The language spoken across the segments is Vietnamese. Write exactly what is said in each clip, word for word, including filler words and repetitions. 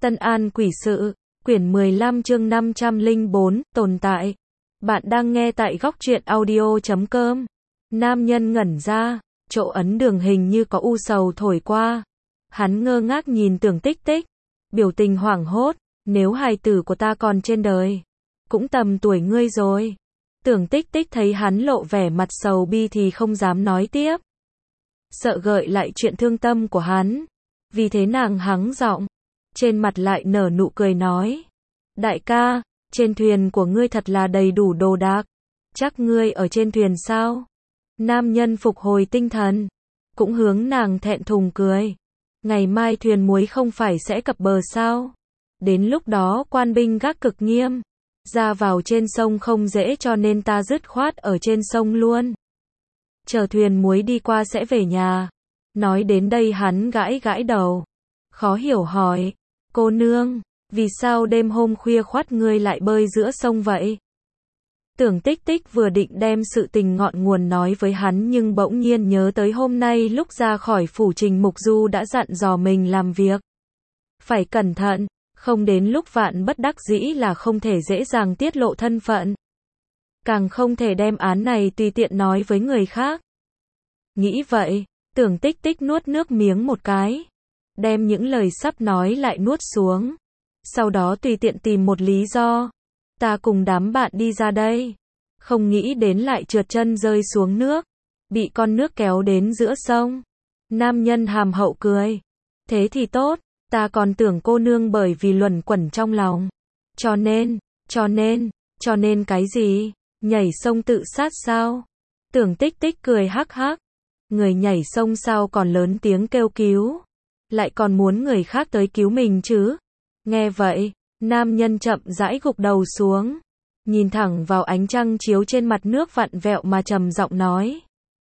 Tân An Quỷ Sự, quyển mười lăm chương năm trăm lẻ bốn, tồn tại. Bạn đang nghe tại góc truyện audio chấm com. Nam nhân ngẩn ra, chỗ ấn đường hình như có u sầu thổi qua. Hắn ngơ ngác nhìn Tưởng Tích Tích, biểu tình hoảng hốt, nếu hài tử của ta còn trên đời, cũng tầm tuổi ngươi rồi. Tưởng Tích Tích thấy hắn lộ vẻ mặt sầu bi thì không dám nói tiếp. Sợ gợi lại chuyện thương tâm của hắn, vì thế nàng hắng giọng, trên mặt lại nở nụ cười nói: đại ca, trên thuyền của ngươi thật là đầy đủ đồ đạc, chắc ngươi ở trên thuyền sao? Nam nhân phục hồi tinh thần, cũng hướng nàng thẹn thùng cười: ngày mai thuyền muối không phải sẽ cập bờ sao? Đến lúc đó quan binh gác cực nghiêm, ra vào trên sông không dễ, cho nên ta dứt khoát ở trên sông luôn. Chờ thuyền muối đi qua sẽ về nhà. Nói đến đây hắn gãi gãi đầu, khó hiểu hỏi: cô nương, vì sao đêm hôm khuya khoắt ngươi lại bơi giữa sông vậy? Tưởng Tích Tích vừa định đem sự tình ngọn nguồn nói với hắn, nhưng bỗng nhiên nhớ tới hôm nay lúc ra khỏi phủ Trình Mục Du đã dặn dò mình làm việc phải cẩn thận, không đến lúc vạn bất đắc dĩ là không thể dễ dàng tiết lộ thân phận, càng không thể đem án này tùy tiện nói với người khác. Nghĩ vậy, Tưởng Tích Tích nuốt nước miếng một cái, đem những lời sắp nói lại nuốt xuống, sau đó tùy tiện tìm một lý do: ta cùng đám bạn đi ra đây, không nghĩ đến lại trượt chân rơi xuống nước, bị con nước kéo đến giữa sông. Nam nhân hàm hậu cười: thế thì tốt, ta còn tưởng cô nương bởi vì luẩn quẩn trong lòng, cho nên, cho nên, cho nên cái gì? Nhảy sông tự sát sao? Tưởng Tích Tích cười hắc hắc: người nhảy sông sao còn lớn tiếng kêu cứu, lại còn muốn người khác tới cứu mình chứ? Nghe vậy, nam nhân chậm rãi gục đầu xuống, nhìn thẳng vào ánh trăng chiếu trên mặt nước vặn vẹo mà trầm giọng nói: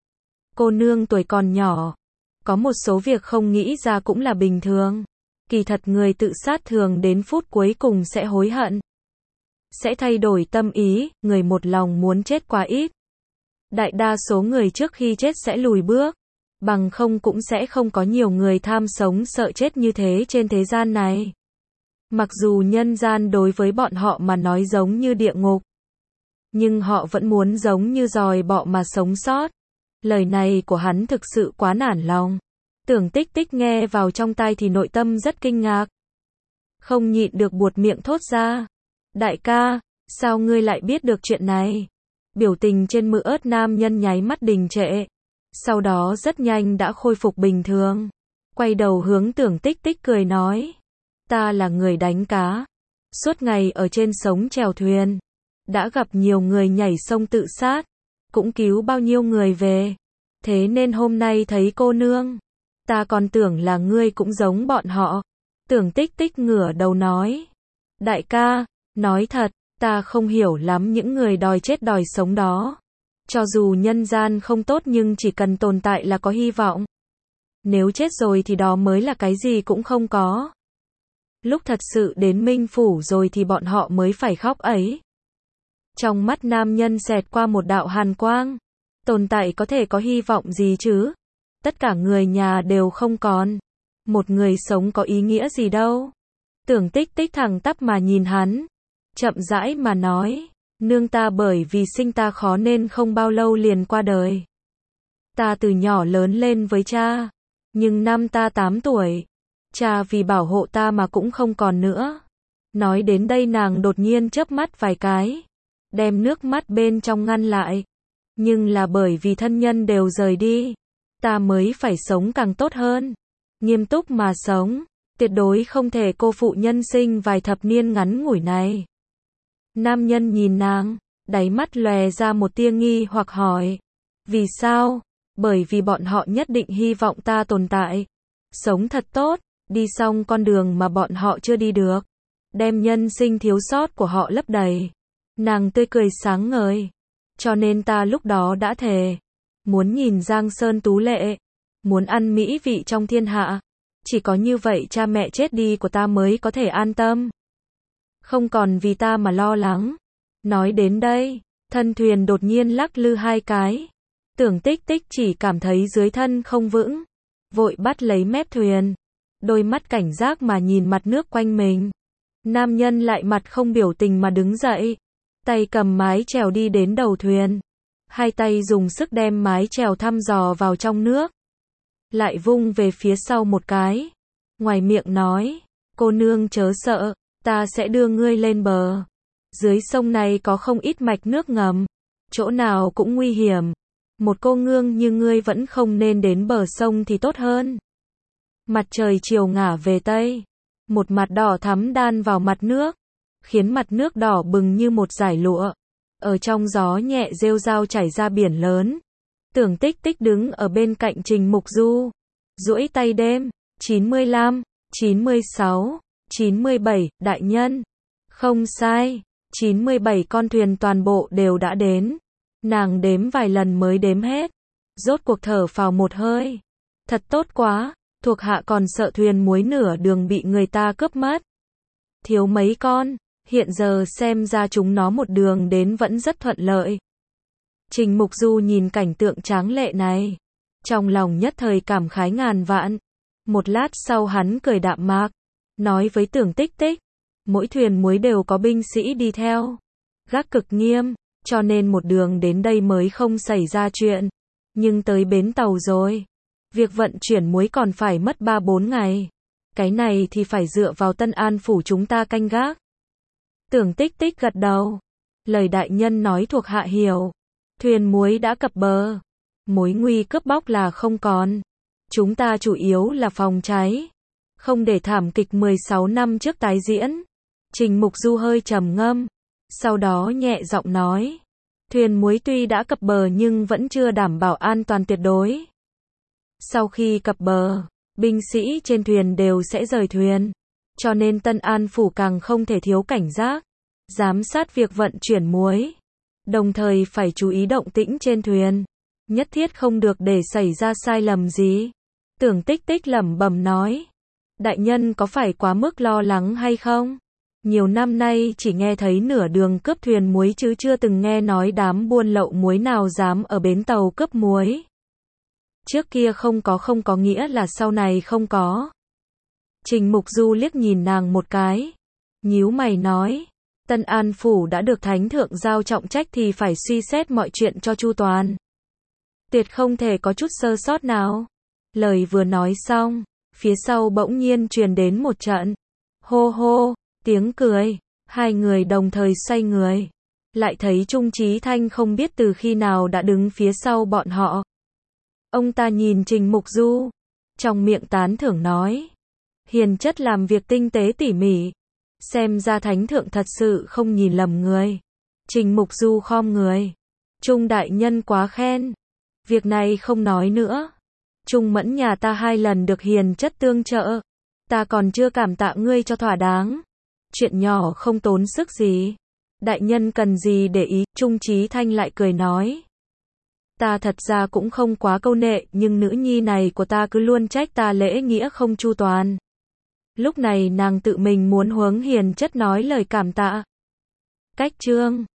cô nương tuổi còn nhỏ, có một số việc không nghĩ ra cũng là bình thường. Kỳ thật người tự sát thường đến phút cuối cùng sẽ hối hận, sẽ thay đổi tâm ý, người một lòng muốn chết quá ít. Đại đa số người trước khi chết sẽ lùi bước, bằng không cũng sẽ không có nhiều người tham sống sợ chết như thế trên thế gian này. Mặc dù nhân gian đối với bọn họ mà nói giống như địa ngục, nhưng họ vẫn muốn giống như giòi bọ mà sống sót. Lời này của hắn thực sự quá nản lòng. Tưởng Tích Tích nghe vào trong tai thì nội tâm rất kinh ngạc, không nhịn được buột miệng thốt ra: đại ca, sao ngươi lại biết được chuyện này? Biểu tình trên mự ớt nam nhân nháy mắt đình trệ, sau đó rất nhanh đã khôi phục bình thường, quay đầu hướng Tưởng Tích Tích cười nói: ta là người đánh cá, suốt ngày ở trên sống chèo thuyền, đã gặp nhiều người nhảy sông tự sát, cũng cứu bao nhiêu người về, thế nên hôm nay thấy cô nương, ta còn tưởng là ngươi cũng giống bọn họ. Tưởng Tích Tích ngửa đầu nói: đại ca, nói thật, ta không hiểu lắm những người đòi chết đòi sống đó. Cho dù nhân gian không tốt nhưng chỉ cần tồn tại là có hy vọng. Nếu chết rồi thì đó mới là cái gì cũng không có. Lúc thật sự đến minh phủ rồi thì bọn họ mới phải khóc ấy. Trong mắt nam nhân xẹt qua một đạo hàn quang. Tồn tại có thể có hy vọng gì chứ? Tất cả người nhà đều không còn, một người sống có ý nghĩa gì đâu. Tưởng Tích Tích thẳng tắp mà nhìn hắn, chậm rãi mà nói: nương ta bởi vì sinh ta khó nên không bao lâu liền qua đời. Ta từ nhỏ lớn lên với cha, nhưng năm ta tám tuổi, cha vì bảo hộ ta mà cũng không còn nữa. Nói đến đây nàng đột nhiên chớp mắt vài cái, đem nước mắt bên trong ngăn lại. Nhưng là bởi vì thân nhân đều rời đi, ta mới phải sống càng tốt hơn, nghiêm túc mà sống, tuyệt đối không thể cô phụ nhân sinh vài thập niên ngắn ngủi này. Nam nhân nhìn nàng, đáy mắt lòe ra một tia nghi hoặc hỏi: vì sao? Bởi vì bọn họ nhất định hy vọng ta tồn tại, sống thật tốt, đi xong con đường mà bọn họ chưa đi được, đem nhân sinh thiếu sót của họ lấp đầy. Nàng tươi cười sáng ngời: cho nên ta lúc đó đã thề, muốn nhìn Giang Sơn tú lệ, muốn ăn mỹ vị trong thiên hạ, chỉ có như vậy cha mẹ chết đi của ta mới có thể an tâm, không còn vì ta mà lo lắng. Nói đến đây, thân thuyền đột nhiên lắc lư hai cái. Tưởng Tích Tích chỉ cảm thấy dưới thân không vững, vội bắt lấy mép thuyền, đôi mắt cảnh giác mà nhìn mặt nước quanh mình. Nam nhân lại mặt không biểu tình mà đứng dậy, tay cầm mái chèo đi đến đầu thuyền, hai tay dùng sức đem mái chèo thăm dò vào trong nước, lại vung về phía sau một cái, ngoài miệng nói, cô nương chớ sợ, ta sẽ đưa ngươi lên bờ. Dưới sông này có không ít mạch nước ngầm, chỗ nào cũng nguy hiểm, một cô nương như ngươi vẫn không nên đến bờ sông thì tốt hơn. Mặt trời chiều ngả về tây, một mặt đỏ thắm đan vào mặt nước, khiến mặt nước đỏ bừng như một dải lụa, ở trong gió nhẹ rêu rao chảy ra biển lớn. Tưởng Tích Tích đứng ở bên cạnh Trình Mục Du, duỗi tay đếm, chín mươi lăm, chín mươi sáu, chín mươi bảy, đại nhân. Không sai, chín mươi bảy con thuyền toàn bộ đều đã đến. Nàng đếm vài lần mới đếm hết, rốt cuộc thở phào một hơi. Thật tốt quá, thuộc hạ còn sợ thuyền muối nửa đường bị người ta cướp mất. Thiếu mấy con, hiện giờ xem ra chúng nó một đường đến vẫn rất thuận lợi. Trình Mục Du nhìn cảnh tượng tráng lệ này, trong lòng nhất thời cảm khái ngàn vạn. Một lát sau hắn cười đạm mạc, nói với Tưởng Tích Tích, mỗi thuyền muối đều có binh sĩ đi theo, gác cực nghiêm, cho nên một đường đến đây mới không xảy ra chuyện. Nhưng tới bến tàu rồi, việc vận chuyển muối còn phải mất ba bốn ngày. Cái này thì phải dựa vào Tân An phủ chúng ta canh gác. Tưởng Tích Tích gật đầu, lời đại nhân nói thuộc hạ hiểu. Thuyền muối đã cập bờ, mối nguy cướp bóc là không còn. Chúng ta chủ yếu là phòng cháy, không để thảm kịch mười sáu năm trước tái diễn. Trình Mục Du hơi trầm ngâm, sau đó nhẹ giọng nói, thuyền muối tuy đã cập bờ nhưng vẫn chưa đảm bảo an toàn tuyệt đối. Sau khi cập bờ, binh sĩ trên thuyền đều sẽ rời thuyền, cho nên Tân An phủ càng không thể thiếu cảnh giác, giám sát việc vận chuyển muối. Đồng thời phải chú ý động tĩnh trên thuyền, nhất thiết không được để xảy ra sai lầm gì. Tưởng Tích Tích lẩm bẩm nói, đại nhân có phải quá mức lo lắng hay không? Nhiều năm nay chỉ nghe thấy nửa đường cướp thuyền muối chứ chưa từng nghe nói đám buôn lậu muối nào dám ở bến tàu cướp muối. Trước kia không có không có nghĩa là sau này không có. Trình Mục Du liếc nhìn nàng một cái, nhíu mày nói, Tân An phủ đã được thánh thượng giao trọng trách thì phải suy xét mọi chuyện cho chu toàn. Tuyệt không thể có chút sơ sót nào. Lời vừa nói xong, phía sau bỗng nhiên truyền đến một trận hô hô, tiếng cười, hai người đồng thời xoay người, lại thấy Trung Chí Thanh không biết từ khi nào đã đứng phía sau bọn họ. Ông ta nhìn Trình Mục Du, trong miệng tán thưởng nói, hiền chất làm việc tinh tế tỉ mỉ, xem ra thánh thượng thật sự không nhìn lầm người. Trình Mục Du khom người, Trung đại nhân quá khen, việc này không nói nữa. Trung mẫn nhà ta hai lần được hiền chất tương trợ, ta còn chưa cảm tạ ngươi cho thỏa đáng. Chuyện nhỏ không tốn sức gì, đại nhân cần gì để ý. Trung Chí Thanh lại cười nói, ta thật ra cũng không quá câu nệ, nhưng nữ nhi này của ta cứ luôn trách ta lễ nghĩa không chu toàn. Lúc này nàng tự mình muốn huống hiền chất nói lời cảm tạ. Cách chương